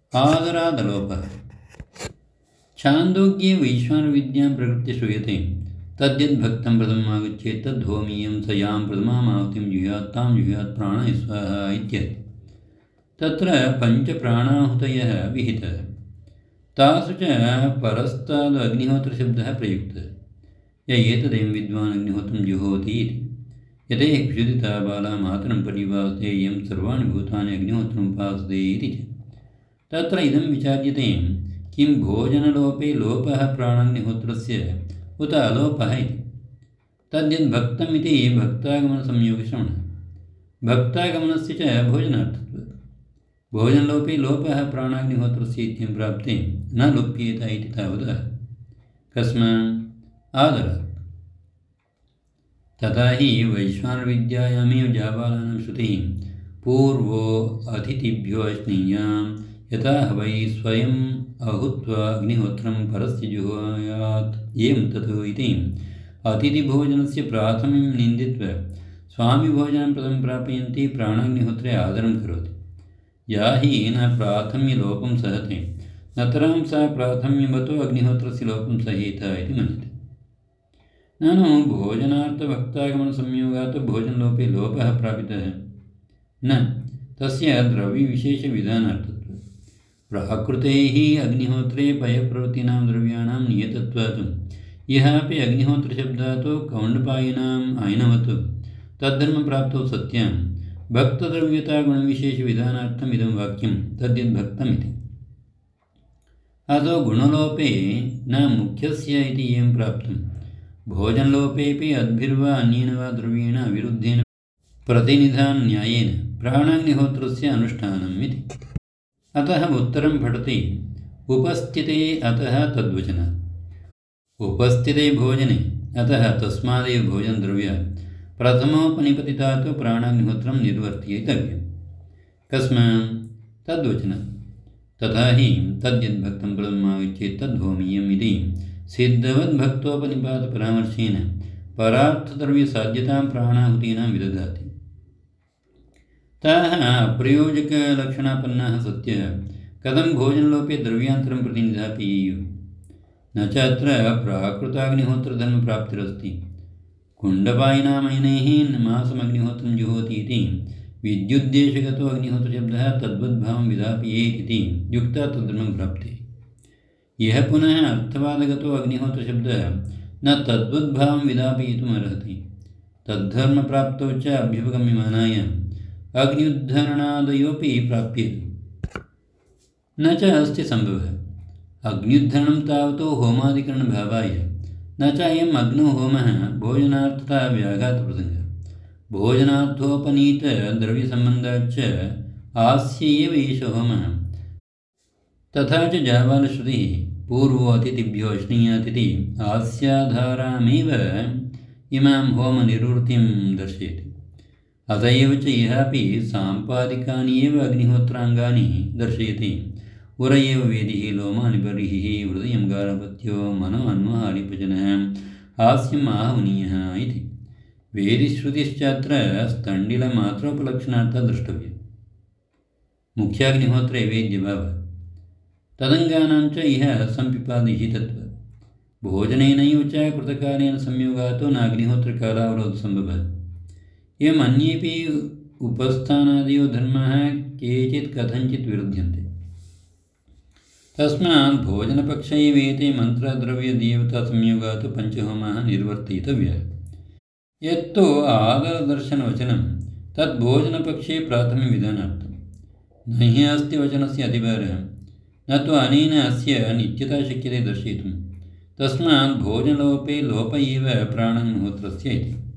आदरादलोपः। छान्दोग्ये वैश्वानरविद्यां प्रकृत्य श्रूयते तद्यद्भक्तं प्रथममागच्छेत् तद्धोमीयं स यां प्रथमामाहुतिं जुह्यात् तां जुह्यात् प्राणाय स्वाहा इत्यर्थ। तत्र पञ्चप्राणाहुतयः विहितः, तासु च परस्ताद् अग्निहोत्रशब्दः प्रयुक्तः। य एतदेवं विद्वान् अग्निहोत्रं जुहोति इति। यते क्षुदिता बाला मातरं परिवासते यं सर्वाणि भूतानि अग्निहोत्रम् उपासते इति च। तत्र इदं विचार्यते, किं भोजनलोपे लोपः प्राणाग्निहोत्रस्य उत अलोपः इति। तद्यद्भक्तम् इति भक्तागमनसंयोगश्रवणः। भक्तागमनस्य च भोजनार्थत्वात्। भोजनलोपे लोपः प्राणाग्निहोत्रस्य इत्यं प्राप्ते न लुप्येत इति तावदः। कस्मात्? आदरात्। तथा हि वैश्वानरविद्यायामेव जाबालानां श्रुतिः पूर्वो अतिथिभ्यो अश्नीयां यथा वै स्वयम् अहुत्वा अग्निहोत्रं परस्य जुहुयात् एवं तत् इति अतिथिभोजनस्य प्राथम्यं निन्दित्वा स्वामिभोजनं प्रथमं प्रापयन्ति प्राणाग्निहोत्रे आदरं करोति। या हि न प्राथम्यलोपं सहते नतरां सा प्राथम्यवतो अग्निहोत्रस्य लोपं सहेत इति मन्यते। ननु भोजनार्थभक्तागमनसंयोगात् भोजनलोपे लोपः प्रापितः न, तस्य द्रव्यविशेषविधानार्थत्वात्। प्राकृतेः अग्निहोत्रे पयप्रवृत्तीनां द्रव्याणां नियतत्वात् यः अपि अग्निहोत्रशब्दात् कौण्डपायिनाम् आयनवत् तद्धर्मप्राप्तौ सत्यां भक्तद्रव्यतागुणविशेषविधानार्थम् इदं वाक्यं तद्यद्भक्तमिति। अतो गुणलोपे न मुख्यस्य इति एवं प्राप्तं। भोजनलोपेऽपि अद्भिर्वा अन्येन वा द्रव्येण अविरुद्धेन प्रतिनिधान्यायेन प्राणाग्निहोत्रस्य अनुष्ठानम् इति। अतः उत्तरं पठति उपस्थिते अतः तद्वचनात्। उपस्थिते भोजने अतः तस्मादेव भोजनद्रव्यात् प्रथमोपनिपतितात् प्राणाग्निहोत्रं निर्वर्तयितव्यम्। कस्मात्? तद्वचनात्। तथा हि तद्यद्भक्तं प्रथममागच्छेत् तद्धोमीयम् इति सिद्धवद्भक्तोपनिपातपरामर्शेन परार्थद्रव्यसाध्यतां प्राणाहुतीनां विदधाति। ताः अप्रयोजकलक्षणापन्नाः सत्यः कथं भोजनलोपे द्रव्यान्तरं प्रति निधापयेयुः। न च अत्र प्राकृताग्निहोत्रधर्मप्राप्तिरस्ति। कुण्डपायिनामयनैः मासमग्निहोत्रं जुहोति इति विद्युद्देशगतो अग्निहोत्रशब्दः तद्वद्भावं विधापयेत् इति युक्ता तद्धर्मं प्राप्ते। यः पुनः अर्थवादगतो अग्निहोत्रशब्दः न तद्वद्भावं विधापयितुम् अर्हति, तद्धर्मप्राप्तौ च अभ्युपगम्यमानाय अग्न्युद्धरणादयोपि प्राप्येत। न च अस्ति सम्भवः। अग्न्युद्धरणं तावतो होमादिकरणभावाय, न च अयम् अग्नौ होमः भोजनार्थता व्याघातप्रसङ्गः। भोजनार्थोपनीतद्रव्यसम्बन्धाच्च आस्य एव एष होमः। तथा च जाबालश्रुतिः पूर्वो अतिथिभ्यो अश्नीयात् इति आस्याधारामेव इमां होमनिर्वृत्तिं दर्शयति। अत एव च यः अपि साम्पादिकानि एव अग्निहोत्राङ्गानि दर्शयति उर एव वेदिः लोमानि बर्हिः हृदयं गार्हपत्यो मनो अन्वहालिपचनः हास्यम् आहवनीयः इति। वेदिश्रुतिश्चात्र स्तण्डिलमात्रोपलक्षणार्थः द्रष्टव्यः। मुख्याग्निहोत्रे वेद्यभावः तदङ्गानां च इह सम्पिपादिहितत्वात्। भोजनेनैव च कृतकालेन संयोगात् न अग्निहोत्रकालावरोधसम्भवः। एवम् अन्येपि उपस्थानादयो धर्माः केचित् कथञ्चित् विरुध्यन्ते। तस्मात् भोजनपक्ष एव एते मन्त्रद्रव्यदेवतासंयोगात् पञ्चहोमाः निर्वर्तयितव्याः। यत्तु आदरदर्शनवचनं तद्भोजनपक्षे प्राथम्यविधानार्थं। न हि अस्ति वचनस्य अधिभारः, न तु अनेन अस्य नित्यता शक्यते दर्शयितुं। तस्मात् भोजनलोपे लोप एव प्राणाग्निहोत्रस्य इति।